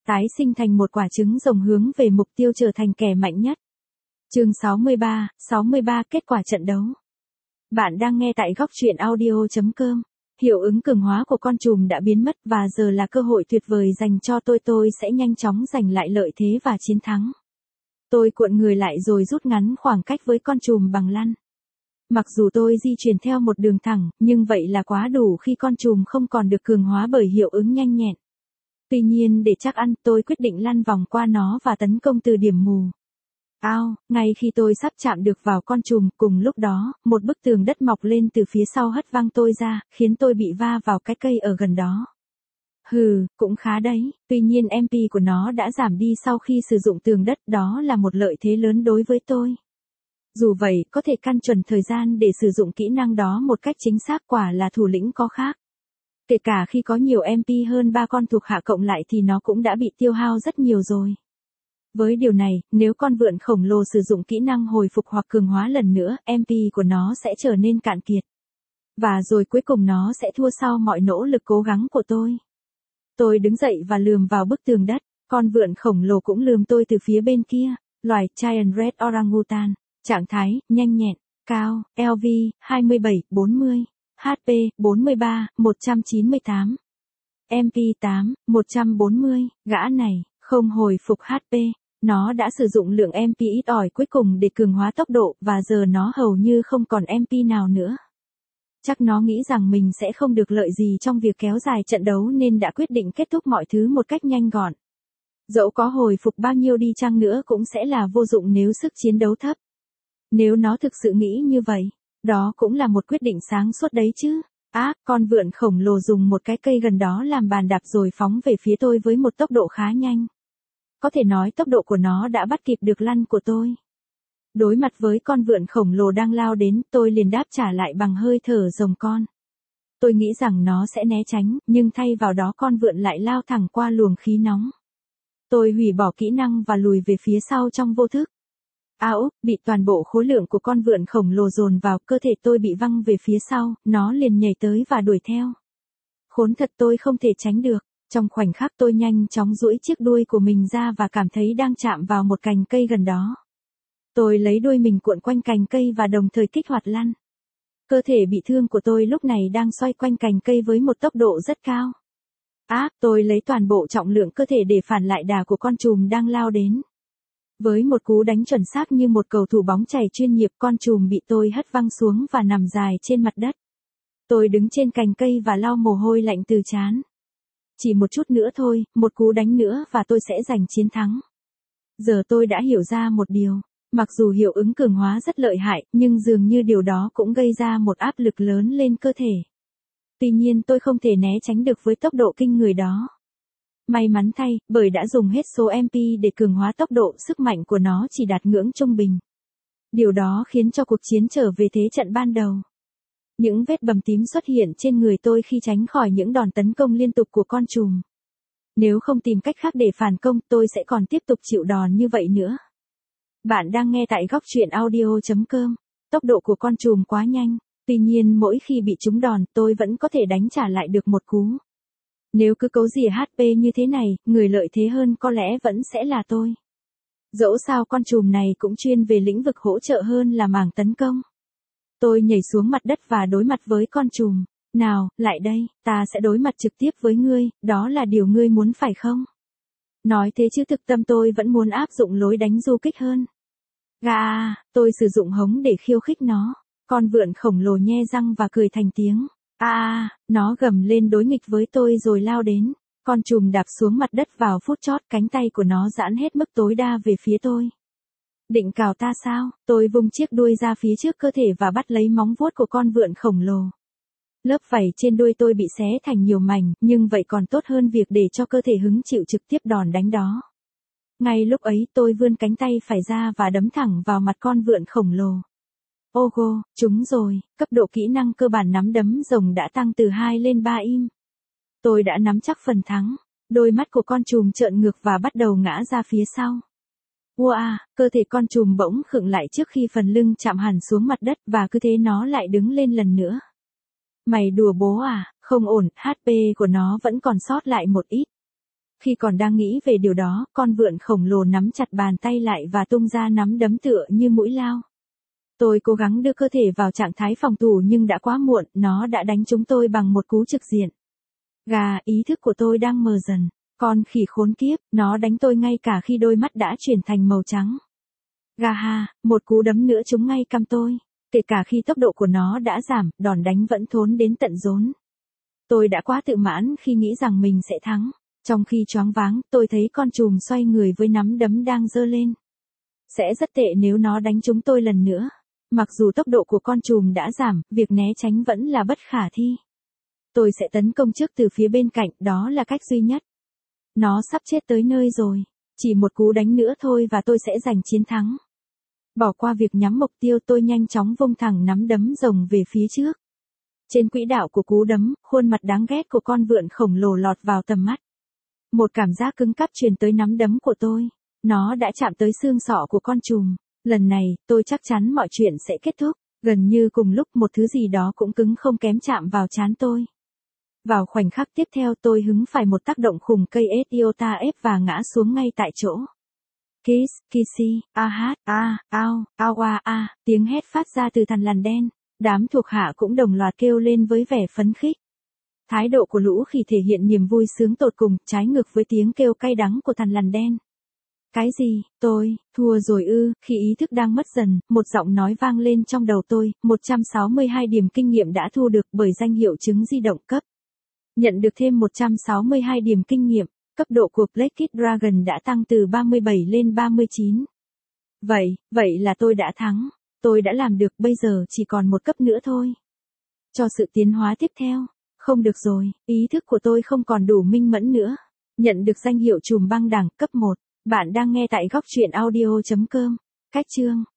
tái sinh thành một quả trứng rồng hướng về mục tiêu trở thành kẻ mạnh nhất. Chương 63, kết quả trận đấu. Bạn đang nghe tại góc truyện audio.com. Hiệu ứng cường hóa của con trùm đã biến mất và giờ là cơ hội tuyệt vời dành cho tôi sẽ nhanh chóng giành lại lợi thế và chiến thắng. Tôi cuộn người lại rồi rút ngắn khoảng cách với con trùm bằng lăn. Mặc dù tôi di chuyển theo một đường thẳng, nhưng vậy là quá đủ khi con trùm không còn được cường hóa bởi hiệu ứng nhanh nhẹn. Tuy nhiên để chắc ăn, tôi quyết định lăn vòng qua nó và tấn công từ điểm mù. Ngay khi tôi sắp chạm được vào con trùm, cùng lúc đó, một bức tường đất mọc lên từ phía sau hất văng tôi ra, khiến tôi bị va vào cái cây ở gần đó. Cũng khá đấy, tuy nhiên MP của nó đã giảm đi sau khi sử dụng tường đất, đó là một lợi thế lớn đối với tôi. Dù vậy, có thể căn chuẩn thời gian để sử dụng kỹ năng đó một cách chính xác, quả là thủ lĩnh có khác. Kể cả khi có nhiều MP hơn 3 con thuộc hạ cộng lại thì nó cũng đã bị tiêu hao rất nhiều rồi. Với điều này, nếu con vượn khổng lồ sử dụng kỹ năng hồi phục hoặc cường hóa lần nữa, MP của nó sẽ trở nên cạn kiệt. Và rồi cuối cùng nó sẽ thua sau mọi nỗ lực cố gắng của tôi. Tôi đứng dậy và lườm vào bức tường đất, con vượn khổng lồ cũng lườm tôi từ phía bên kia, loài Giant Red Orangutan, trạng thái, nhanh nhẹn, cao, LV, 27-40, HP, 43, 198. MP 8, 140, gã này, không hồi phục HP. Nó đã sử dụng lượng MP ít ỏi cuối cùng để cường hóa tốc độ và giờ nó hầu như không còn MP nào nữa. Chắc nó nghĩ rằng mình sẽ không được lợi gì trong việc kéo dài trận đấu nên đã quyết định kết thúc mọi thứ một cách nhanh gọn. Dẫu có hồi phục bao nhiêu đi chăng nữa cũng sẽ là vô dụng nếu sức chiến đấu thấp. Nếu nó thực sự nghĩ như vậy, đó cũng là một quyết định sáng suốt đấy chứ. Con vượn khổng lồ dùng một cái cây gần đó làm bàn đạp rồi phóng về phía tôi với một tốc độ khá nhanh. Có thể nói tốc độ của nó đã bắt kịp được lăn của tôi. Đối mặt với con vượn khổng lồ đang lao đến, tôi liền đáp trả lại bằng hơi thở rồng con. Tôi nghĩ rằng nó sẽ né tránh, nhưng thay vào đó con vượn lại lao thẳng qua luồng khí nóng. Tôi hủy bỏ kỹ năng và lùi về phía sau trong vô thức. Bị toàn bộ khối lượng của con vượn khổng lồ dồn vào, cơ thể tôi bị văng về phía sau, nó liền nhảy tới và đuổi theo. Khốn thật, tôi không thể tránh được. Trong khoảnh khắc tôi nhanh chóng duỗi chiếc đuôi của mình ra và cảm thấy đang chạm vào một cành cây gần đó. Tôi lấy đuôi mình cuộn quanh cành cây và đồng thời kích hoạt lăn. Cơ thể bị thương của tôi lúc này đang xoay quanh cành cây với một tốc độ rất cao. Tôi lấy toàn bộ trọng lượng cơ thể để phản lại đà của con trùm đang lao đến. Với một cú đánh chuẩn xác như một cầu thủ bóng chày chuyên nghiệp, con trùm bị tôi hất văng xuống và nằm dài trên mặt đất. Tôi đứng trên cành cây và lau mồ hôi lạnh từ trán. Chỉ một chút nữa thôi, một cú đánh nữa và tôi sẽ giành chiến thắng. Giờ tôi đã hiểu ra một điều. Mặc dù hiệu ứng cường hóa rất lợi hại, nhưng dường như điều đó cũng gây ra một áp lực lớn lên cơ thể. Tuy nhiên tôi không thể né tránh được với tốc độ kinh người đó. May mắn thay, bởi đã dùng hết số MP để cường hóa tốc độ, sức mạnh của nó chỉ đạt ngưỡng trung bình. Điều đó khiến cho cuộc chiến trở về thế trận ban đầu. Những vết bầm tím xuất hiện trên người tôi khi tránh khỏi những đòn tấn công liên tục của con trùm. Nếu không tìm cách khác để phản công, tôi sẽ còn tiếp tục chịu đòn như vậy nữa. Bạn đang nghe tại góc truyện audio.com. Tốc độ của con trùm quá nhanh, tuy nhiên mỗi khi bị trúng đòn, tôi vẫn có thể đánh trả lại được một cú. Nếu cứ cố rỉa HP như thế này, người lợi thế hơn có lẽ vẫn sẽ là tôi. Dẫu sao con trùm này cũng chuyên về lĩnh vực hỗ trợ hơn là mảng tấn công. Tôi nhảy xuống mặt đất và đối mặt với con trùm. Nào, lại đây, ta sẽ đối mặt trực tiếp với ngươi, đó là điều ngươi muốn phải không? Nói thế chứ thực tâm tôi vẫn muốn áp dụng lối đánh du kích hơn. Tôi sử dụng hống để khiêu khích nó. Con vượn khổng lồ nhe răng và cười thành tiếng. Nó gầm lên đối nghịch với tôi rồi lao đến. Con trùm đạp xuống mặt đất vào phút chót, cánh tay của nó giãn hết mức tối đa về phía tôi. Định cào ta sao? Tôi vung chiếc đuôi ra phía trước cơ thể và bắt lấy móng vuốt của con vượn khổng lồ. Lớp vảy trên đuôi tôi bị xé thành nhiều mảnh, nhưng vậy còn tốt hơn việc để cho cơ thể hứng chịu trực tiếp đòn đánh đó. Ngay lúc ấy tôi vươn cánh tay phải ra và đấm thẳng vào mặt con vượn khổng lồ. Trúng rồi, cấp độ kỹ năng cơ bản nắm đấm rồng đã tăng từ 2 lên 3 im. Tôi đã nắm chắc phần thắng. Đôi mắt của con trùm trợn ngược và bắt đầu ngã ra phía sau. Cơ thể con trùm bỗng khựng lại trước khi phần lưng chạm hẳn xuống mặt đất và cứ thế nó lại đứng lên lần nữa. Mày đùa bố à? Không ổn, HP của nó vẫn còn sót lại một ít. Khi còn đang nghĩ về điều đó, con vượn khổng lồ nắm chặt bàn tay lại và tung ra nắm đấm tựa như mũi lao. Tôi cố gắng đưa cơ thể vào trạng thái phòng thủ nhưng đã quá muộn, nó đã đánh trúng tôi bằng một cú trực diện. Gà, ý thức của tôi đang mờ dần. Con khỉ khốn kiếp, nó đánh tôi ngay cả khi đôi mắt đã chuyển thành màu trắng. Gà ha, một cú đấm nữa trúng ngay cằm tôi. Kể cả khi tốc độ của nó đã giảm, đòn đánh vẫn thốn đến tận rốn. Tôi đã quá tự mãn khi nghĩ rằng mình sẽ thắng. Trong khi choáng váng, tôi thấy con trùm xoay người với nắm đấm đang giơ lên. Sẽ rất tệ nếu nó đánh trúng tôi lần nữa. Mặc dù tốc độ của con trùm đã giảm, việc né tránh vẫn là bất khả thi. Tôi sẽ tấn công trước từ phía bên cạnh, đó là cách duy nhất. Nó sắp chết tới nơi rồi. Chỉ một cú đánh nữa thôi và tôi sẽ giành chiến thắng. Bỏ qua việc nhắm mục tiêu, tôi nhanh chóng vung thẳng nắm đấm rồng về phía trước. Trên quỹ đạo của cú đấm, khuôn mặt đáng ghét của con vượn khổng lồ lọt vào tầm mắt. Một cảm giác cứng cáp truyền tới nắm đấm của tôi. Nó đã chạm tới xương sọ của con trùm. Lần này, tôi chắc chắn mọi chuyện sẽ kết thúc. Gần như cùng lúc một thứ gì đó cũng cứng không kém chạm vào trán tôi. Vào khoảnh khắc tiếp theo tôi hứng phải một tác động khủng, cây Iota ép và ngã xuống ngay tại chỗ. Kiss, kissy, ao, tiếng hét phát ra từ thằn lằn đen. Đám thuộc hạ cũng đồng loạt kêu lên với vẻ phấn khích. Thái độ của lũ khỉ thể hiện niềm vui sướng tột cùng, trái ngược với tiếng kêu cay đắng của thằn lằn đen. Cái gì, tôi, thua rồi ư? Khi ý thức đang mất dần, một giọng nói vang lên trong đầu tôi, 162 điểm kinh nghiệm đã thu được bởi danh hiệu trứng di động cấp. Nhận được thêm 162 điểm kinh nghiệm, cấp độ của Black Dragon đã tăng từ 37 lên 39. Vậy là tôi đã thắng. Tôi đã làm được, bây giờ chỉ còn một cấp nữa thôi. Cho sự tiến hóa tiếp theo. Không được rồi, ý thức của tôi không còn đủ minh mẫn nữa. Nhận được danh hiệu trùm băng đẳng cấp 1. Bạn đang nghe tại góc truyện audio.com. Cách chương